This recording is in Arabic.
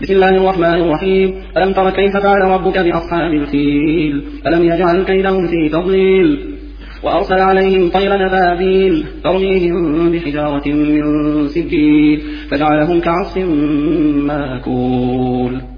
بسم الله الرحمن الرحيم. ألم تر كيف فعل ربك بأصحاب الفيل ألم يجعل كيدهم في تضليل وأرسل عليهم طيرا أبابيل ترميهم بحجارة من سجيل فجعلهم كعصف مأكول.